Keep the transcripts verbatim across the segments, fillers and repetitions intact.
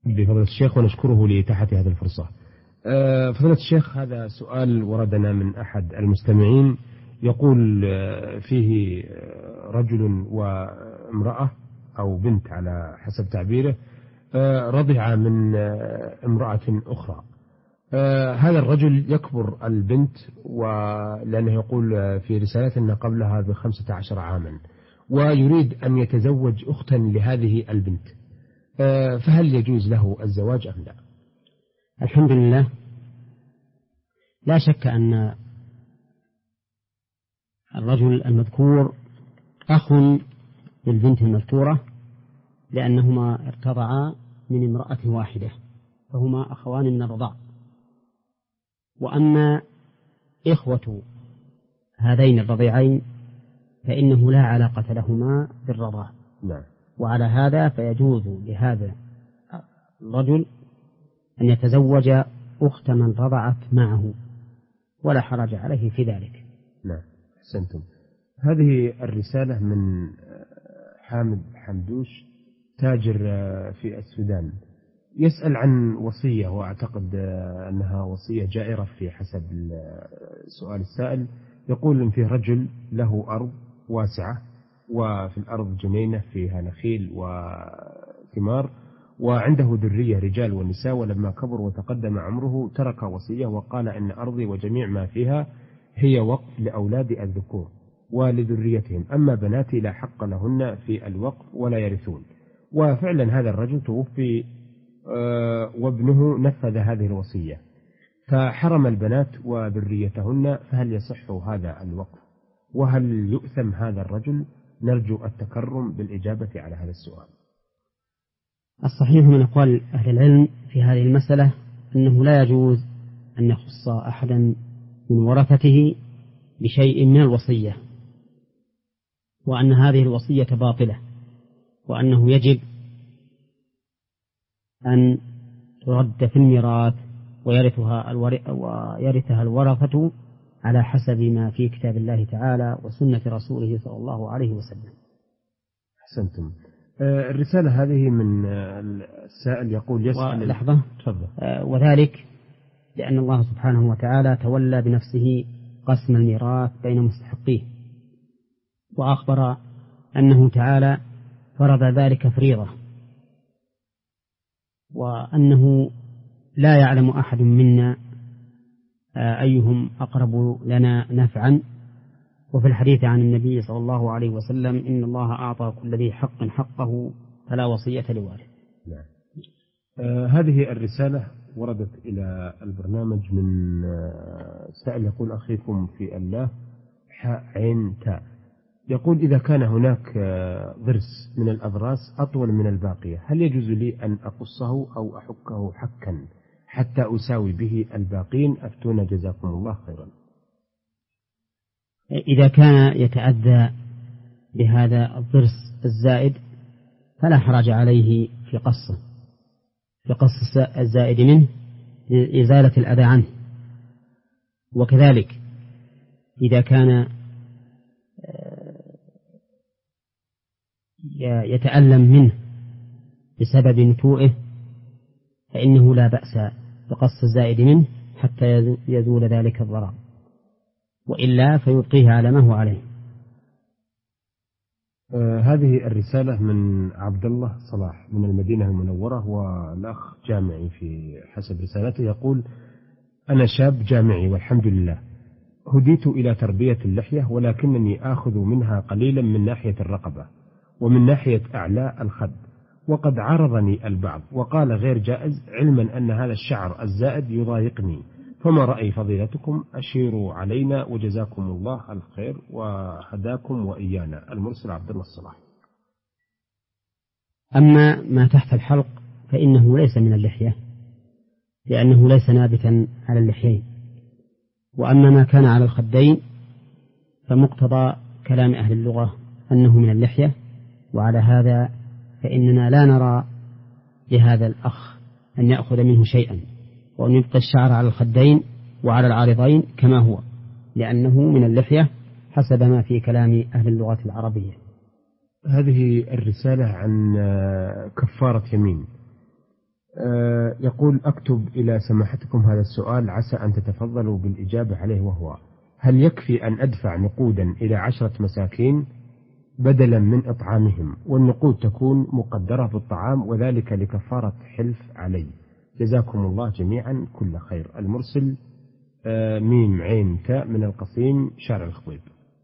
بفضل الشيخ ونشكره لإتاحة هذه الفرصة. فضيلة الشيخ، هذا سؤال وردنا من أحد المستمعين يقول فيه رجل وامرأة أو بنت على حسب تعبيره رضع من امرأة أخرى. هذا الرجل يكبر البنت، ولأنه يقول في رسالته أن قبلها بخمسة عشر عاما، ويريد أن يتزوج أختا لهذه البنت، فهل يجوز له الزواج أم لا؟ الحمد لله، لا شك أن الرجل المذكور أخ للبنت المذكورة، لأنهما ارتضعا من امرأة واحدة، فهما أخوان من الرضاع. وأما إخوة هذين الرضيعين فإنه لا علاقة لهما بالرضاع. نعم. وعلى هذا فيجوز لهذا الرجل أن يتزوج أخت من رضعت معه، ولا حرج عليه في ذلك. نعم، أحسنتم. هذه الرسالة من حامد حمدوش، تاجر في السودان، يسأل عن وصية، وأعتقد أنها وصية جائرة في حسب سؤال السائل. يقول إن فيه رجل له أرض واسعة، وفي الأرض جنينة فيها نخيل وثمار، وعنده ذرية رجال ونساء، ولما كبر وتقدم عمره ترك وصية وقال إن أرضي وجميع ما فيها هي وقف لأولادي الذكور ولذريتهم، أما بناتي لا حق لهن في الوقف ولا يرثون. وفعلا هذا الرجل توفي وابنه نفذ هذه الوصية، فحرم البنات وذريتهن، فهل يصح هذا الوقف؟ وهل يؤثم هذا الرجل؟ نرجو التكرم بالإجابة على هذا السؤال. الصحيح من أقوال أهل العلم في هذه المسألة أنه لا يجوز أن يخص أحدا من ورثته بشيء من الوصية، وأن هذه الوصية باطلة، وأنه يجب أن ترد في الميراث ويرثها ويرثها الورثة على حسب ما في كتاب الله تعالى وسنة رسوله صلى الله عليه وسلم. أحسنتم. الرسالة هذه من السائل يقول يسأل لحظة وذلك لأن الله سبحانه وتعالى تولى بنفسه قسم الميراث بين مستحقيه، وأخبر أنه تعالى فرض ذلك فريضة، وأنه لا يعلم أحد منا أيهم أقرب لنا نفعا. وفي الحديث عن النبي صلى الله عليه وسلم إن الله أعطى كل ذي حق حقه فلا وصية لوارث. نعم. آه هذه الرسالة وردت إلى البرنامج من آه سائل يقول أخيكم في الله حاء عين تاء، يقول إذا كان هناك آه ضرس من الأضراس أطول من الباقية، هل يجوز لي أن أقصه أو أحكه حكا حتى أساوي به الباقين؟ أفتونا جزاكم الله خيرا. إذا كان يتأذى بهذا الضرس الزائد فلا حرج عليه في قصه في قص الزائد منه لإزالة الأذى عنه. وكذلك إذا كان يتألم منه بسبب نتوئه فإنه لا بأس بقص الزائد منه حتى يزول ذلك الضرر، وإلا فيبقيه على ما هو عليه. آه هذه الرسالة من عبد الله صلاح من المدينة المنورة، والأخ جامعي في حسب رسالته، يقول أنا شاب جامعي والحمد لله، هديت إلى تربية اللحية، ولكنني آخذ منها قليلا من ناحية الرقبة ومن ناحية أعلى الخد، وقد عرضني البعض وقال غير جائز، علما أن هذا الشعر الزائد يضايقني، فما رأي فضيلتكم؟ أشيروا علينا وجزاكم الله الخير وهداكم وإيانا. المرسل عبد الله الصلاح. أما ما تحت الحلق فإنه ليس من اللحية، لأنه ليس نابتا على اللحيين. وأما ما كان على الخدين فمقتضى كلام أهل اللغة أنه من اللحية، وعلى هذا فإننا لا نرى لهذا الأخ أن يأخذ منه شيئا، وأن يبقى الشعر على الخدين وعلى العارضين كما هو، لأنه من اللحية حسب ما في كلام أهل اللغة العربية. هذه الرسالة عن كفارة يمين، يقول أكتب إلى سماحتكم هذا السؤال عسى أن تتفضلوا بالإجابة عليه، وهو: هل يكفي أن أدفع نقودا إلى عشرة مساكين بدلا من إطعامهم، والنقود تكون مقدرة بالطعام، وذلك لكفارة حلف علي؟ جزاكم الله جميعا كل خير. المرسل آه ميم عين تاء من القصيم شارع الخطيب.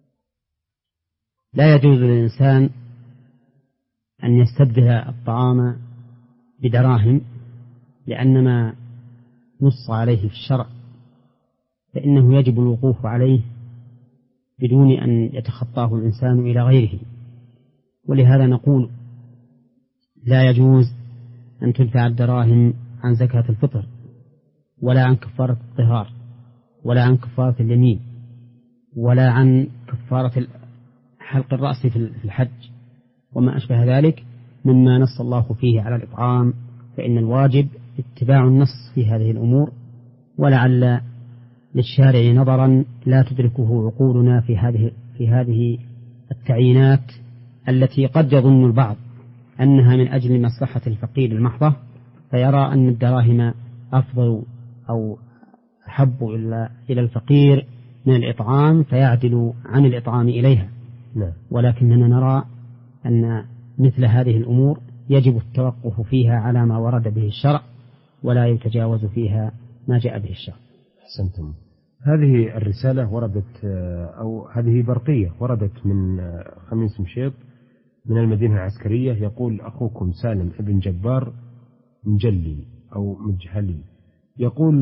لا يجوز للإنسان أن يستبدل الطعام بدراهم، لأن ما نص عليه في الشرع فإنه يجب الوقوف عليه بدون أن يتخطاه الإنسان إلى غيره. ولهذا نقول لا يجوز أن تدفع الدراهم عن زكاة الفطر، ولا عن كفارة الطهار، ولا عن كفارة اليمين، ولا عن كفارة حلق الرأس في الحج وما أشبه ذلك مما نص الله فيه على الإطعام. فإن الواجب اتباع النص في هذه الأمور، ولعل للشارع نظرا لا تدركه عقولنا في هذه في هذه التعيينات التي قد يظن البعض أنها من أجل مصلحة الفقير المحضة، فيرى أن الدراهم أفضل أو أحب إلى الفقير من الإطعام فيعدل عن الإطعام إليها. ولكننا نرى أن مثل هذه الأمور يجب التوقف فيها على ما ورد به الشرع، ولا يتجاوز فيها ما جاء به الشرع. أحسنتم. هذه الرسالة وردت أو هذه برقية وردت من خميس مشيط من المدينة العسكرية. يقول: أخوكم سالم ابن جبار مجلي أو مجهلي، يقول: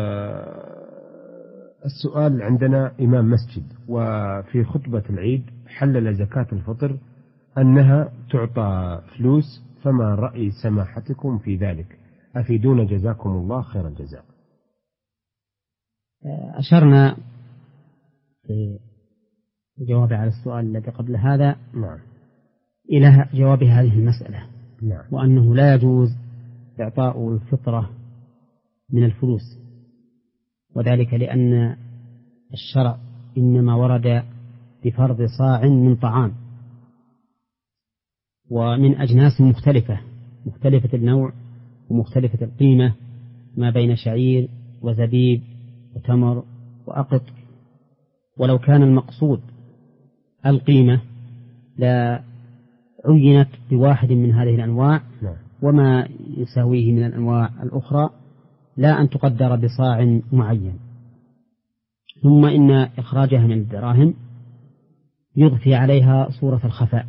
السؤال: عندنا إمام مسجد وفي خطبة العيد حلل زكاة الفطر أنها تعطى فلوس، فما رأي سماحتكم في ذلك؟ أفيدونا جزاكم الله خير الجزاء. أشرنا في الجواب على السؤال الذي قبل هذا نعم. إلى جواب هذه المسألة. نعم. وأنه لا يجوز إعطاء الفطرة من الفلوس، وذلك لأن الشرع إنما ورد بفرض صاع من طعام ومن أجناس مختلفة مختلفة النوع ومختلفة القيمة، ما بين شعير وزبيب وتمر وأقط. ولو كان المقصود القيمة لا عينت بواحد من هذه الأنواع وما يساويه من الأنواع الأخرى، لا أن تقدر بصاع معين. ثم إن إخراجها من الدراهم يضفي عليها صورة الخفاء،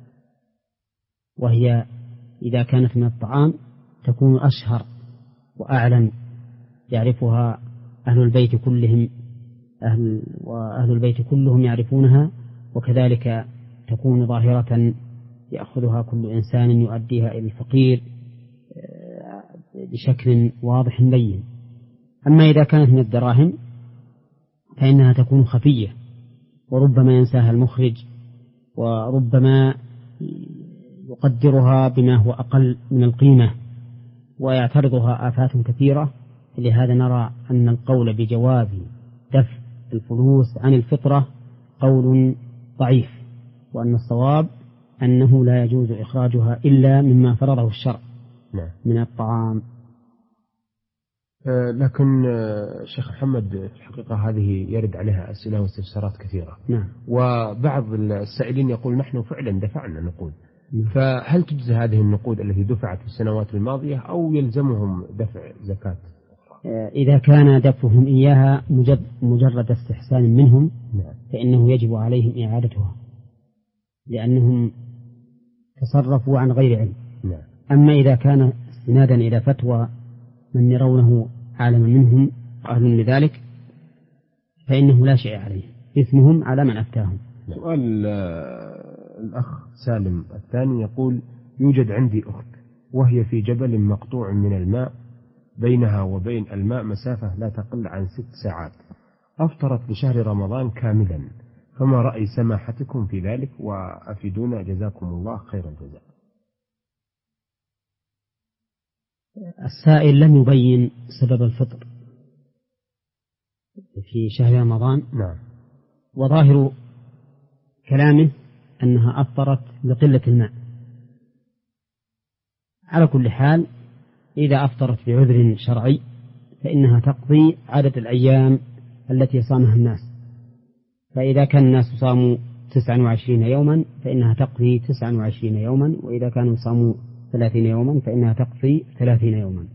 وهي إذا كانت من الطعام تكون أشهر وأعلن، يعرفها أهل البيت كلهم أهل وأهل البيت كلهم يعرفونها، وكذلك تكون ظاهرة يأخذها كل إنسان يؤديها إلى الفقير بشكل واضح بين. أما إذا كانت من الدراهم فإنها تكون خفية، وربما ينساها المخرج، وربما يقدرها بما هو أقل من القيمة، ويعترضها آفات كثيرة. لهذا نرى أن القول بجواز دفع الفلوس عن الفطرة قول ضعيف، وأن الصواب أنه لا يجوز إخراجها إلا مما فرضه الشرع من الطعام. آه لكن آه شيخ محمد، في الحقيقة هذه يرد عليها أسئلة واستفسارات كثيرة. نعم. وبعض السائلين يقول: نحن فعلا دفعنا نقود، فهل تجزي هذه النقود التي دفعت في السنوات الماضية أو يلزمهم دفع زكاة؟ إذا كان دفعهم إياها مجرد استحسان منهم فإنه يجب عليهم إعادتها، لأنهم تصرفوا عن غير علم. أما إذا كان استنادا إلى فتوى من يرونه عالما منهم وأهل لذلك فإنه لا شيء عليه، إثمهم على من أفتاهم. سؤال الأخ سالم الثاني يقول: يوجد عندي أخت وهي في جبل مقطوع من الماء، بينها وبين الماء مسافة لا تقل عن ست ساعات، أفطرت لشهر رمضان كاملا، فما رأي سماحتكم في ذلك؟ وأفيدونا جزاكم الله خير الجزاء. السائل لم يبين سبب الفطر في شهر رمضان. نعم. وظاهر كلامه أنها أفطرت لقلة الماء. على كل حال إذا أفطرت بعذر شرعي فإنها تقضي عدد الأيام التي صامها الناس، فإذا كان الناس صاموا تسعا وعشرين يوما فإنها تقضي تسعا وعشرين يوما، وإذا كانوا صاموا ثلاثين يوما فإنها تقضي ثلاثين يوما.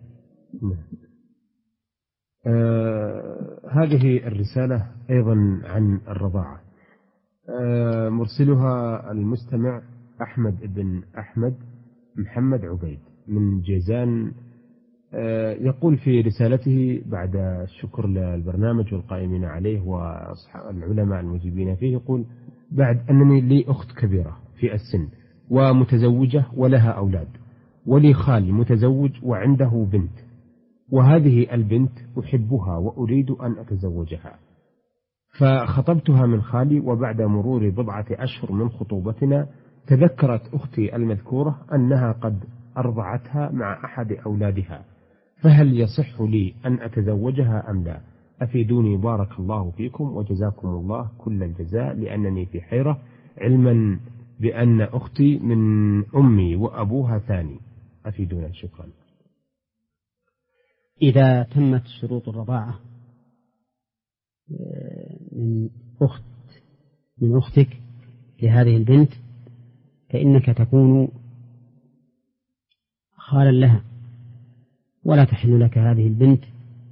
آه هذه الرسالة أيضا عن الرضاعة، آه مرسلها المستمع أحمد بن أحمد محمد عبيد من جيزان. آه يقول في رسالته بعد الشكر للبرنامج والقائمين عليه والعلماء المجيبين فيه، يقول: بعد أنني لي أخت كبيرة في السن ومتزوجة ولها أولاد، ولي خالي متزوج وعنده بنت، وهذه البنت أحبها وأريد أن أتزوجها، فخطبتها من خالي، وبعد مرور بضعة أشهر من خطوبتنا تذكرت أختي المذكورة أنها قد أرضعتها مع أحد أولادها، فهل يصح لي أن أتزوجها أم لا؟ أفيدوني بارك الله فيكم وجزاكم الله كل الجزاء، لأنني في حيرة، علما بأن أختي من أمي وأبوها ثاني، أفيدونا. شكرا. إذا تمت شروط الرضاعة من أخت من أختك لهذه البنت فإنك تكون خالا لها، ولا تحل لك هذه البنت.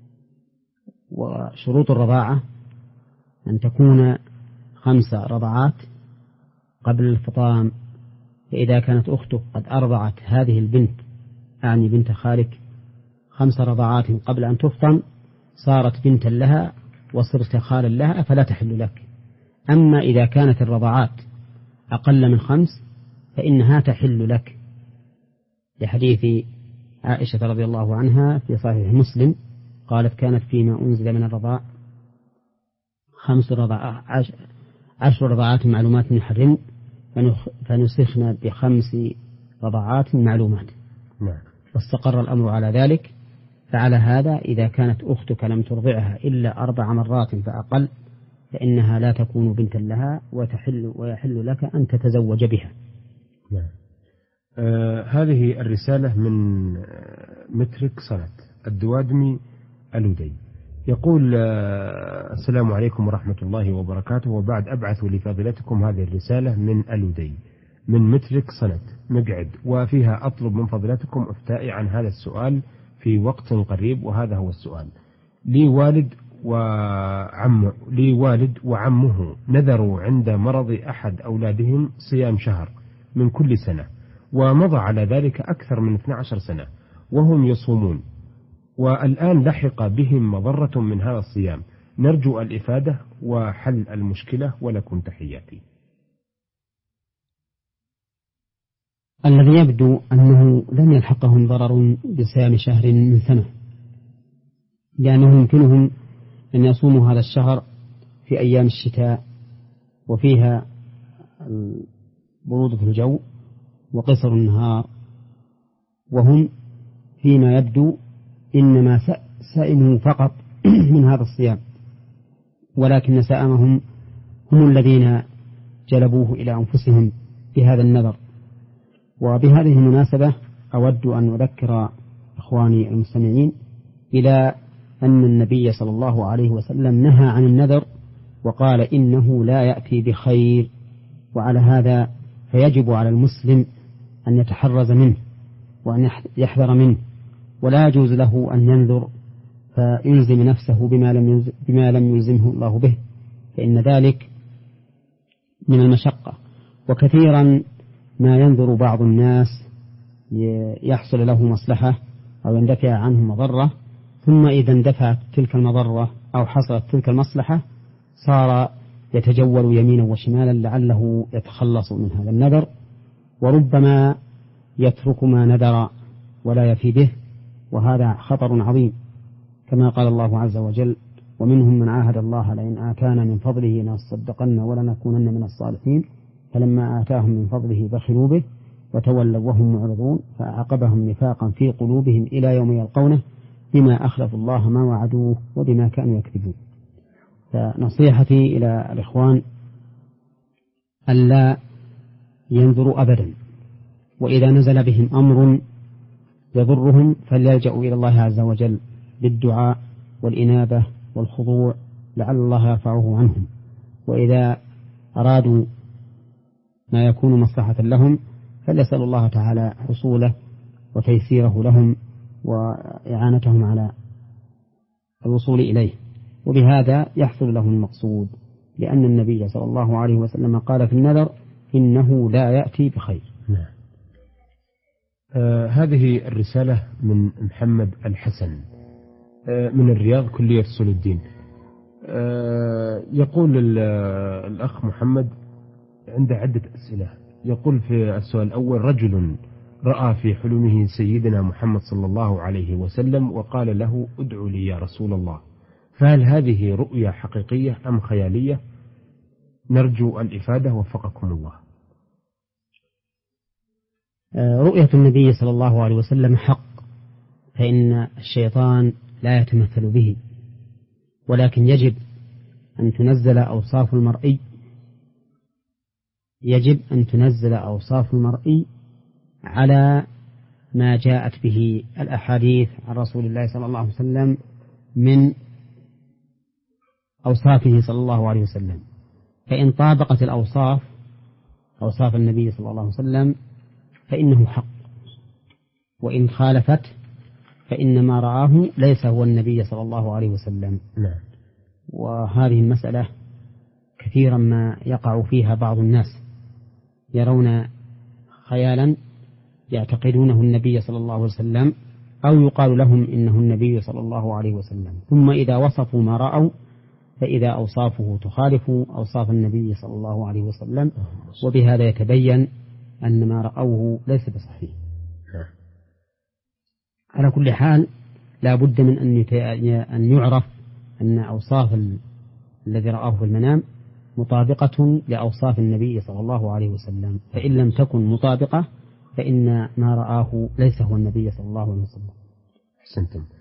وشروط الرضاعة أن تكون خمس رضعات قبل الفطام، فإذا كانت أختك قد أرضعت هذه البنت، أعني بنت خالك، خمس رضعات قبل أن تفطم صارت بنتا لها وصرت خالا لها فلا تحل لك. أما إذا كانت الرضعات أقل من خمس فإنها تحل لك، لحديث عائشة رضي الله عنها في صحيح مسلم قالت: كانت فيما أنزل من الرضاع خمس رضعات عشر رضعات معلومات محرم فنسخنا بخمس رضعات معلومات. نعم. واستقر الأمر على ذلك. فعلى هذا إذا كانت أختك لم ترضعها إلا أربع مرات فأقل فإنها لا تكون بنتا لها وتحل ويحل لك أن تتزوج بها. نعم. آه هذه الرسالة من مترك صنة الدوادمي الودي، يقول: آه السلام عليكم ورحمة الله وبركاته، وبعد أبعث لفضيلتكم هذه الرسالة من الودي من مترك صنة مقعد، وفيها أطلب من فضيلتكم إفتائي عن هذا السؤال في وقت قريب. وهذا هو السؤال: لي والد وعم لي والد وعمه نذروا عند مرض أحد أولادهم صيام شهر من كل سنة، ومضى على ذلك أكثر من اثنتي عشرة سنة وهم يصومون، والآن لحق بهم مضرة من هذا الصيام، نرجو الإفادة وحل المشكلة، ولكم تحياتي. الذي يبدو أنه لن يلحقهم ضرر بصيام شهر من سنة، لأنه يمكنهم أن يصوموا هذا الشهر في أيام الشتاء وفيها برودة الجو وقصر النهار، وهم فيما يبدو إنما سائموا فقط من هذا الصيام، ولكن سائمهم هم الذين جلبوه إلى أنفسهم بهذا النذر. وبهذه المناسبة أود أن أذكر إخواني المستمعين إلى أن النبي صلى الله عليه وسلم نهى عن النذر وقال إنه لا يأتي بخير، وعلى هذا فيجب على المسلم أن يتحرز منه وأن يحذر منه، ولا يجوز له أن ينذر فيلزم نفسه بما لم بما لم يلزمه الله به، فإن ذلك من المشقة. وكثيرا ما ينذر بعض الناس يحصل له مصلحة أو يندفع عنه مضرة، ثم إذا اندفعت تلك المضرة أو حصلت تلك المصلحة صار يتجول يمينا وشمالا لعله يتخلص من هذا النذر، وربما يترك ما نذر ولا يفي به، وهذا خطر عظيم، كما قال الله عز وجل: ومنهم من عاهد الله لئن آتانا من فضله لنصدقن ولنكونن من الصالحين فلما آتاهم من فضله بخلوا به وتولوا وهم معرضون فأعقبهم نفاقا في قلوبهم إلى يوم يلقونه بما أخلفوا الله ما وعدوه وبما كانوا يكذبون. فنصيحتي إلى الإخوان ألا ينذروا أبدا، وإذا نزل بهم أمر يضرهم فليلجأوا إلى الله عز وجل بالدعاء والإنابة والخضوع لعل الله يرفعه عنهم. وإذا أرادوا ما يكون مصلحة لهم فليسألوا الله تعالى حصوله وتيسيره لهم وإعانتهم على الوصول إليه، وبهذا يحصل لهم المقصود، لأن النبي صلى الله عليه وسلم قال في النذر إنه لا يأتي بخير. نعم. آه هذه الرسالة من محمد الحسن آه من الرياض كلية أصول الدين. آه يقول الأخ محمد عنده عدة أسئلة. يقول في السؤال الأول: رجل رأى في حلمه سيدنا محمد صلى الله عليه وسلم وقال له: ادع لي يا رسول الله، فهل هذه رؤيا حقيقية أم خيالية؟ نرجو الإفادة وفقكم الله. رؤية النبي صلى الله عليه وسلم حق، فإن الشيطان لا يتمثل به، ولكن يجب أن تنزل أوصاف المرئي يجب أن تنزل أوصاف المرئي على ما جاءت به الأحاديث عن رسول الله صلى الله عليه وسلم من أوصافه صلى الله عليه وسلم، فإن طابقت الأوصاف أوصاف النبي صلى الله عليه وسلم فإنه حق، وإن خالفت فإن ما رآه ليس هو النبي صلى الله عليه وسلم. نعم. وهذه المسألة كثيرا ما يقع فيها بعض الناس، يرون خيالا يعتقدونه النبي صلى الله عليه وسلم، أو يقال لهم إنه النبي صلى الله عليه وسلم، ثم إذا وصفوا ما رأوا فإذا أوصافه تخالف أوصاف النبي صلى الله عليه وسلم، وبهذا يتبين أن ما رأوه ليس بصحيح. على كل حال لا بد من أن يعرف أن أوصاف الذي رآه في المنام مطابقة لأوصاف النبي صلى الله عليه وسلم، فإن لم تكن مطابقة فإن ما رآه ليس هو النبي صلى الله عليه وسلم. أحسنتم.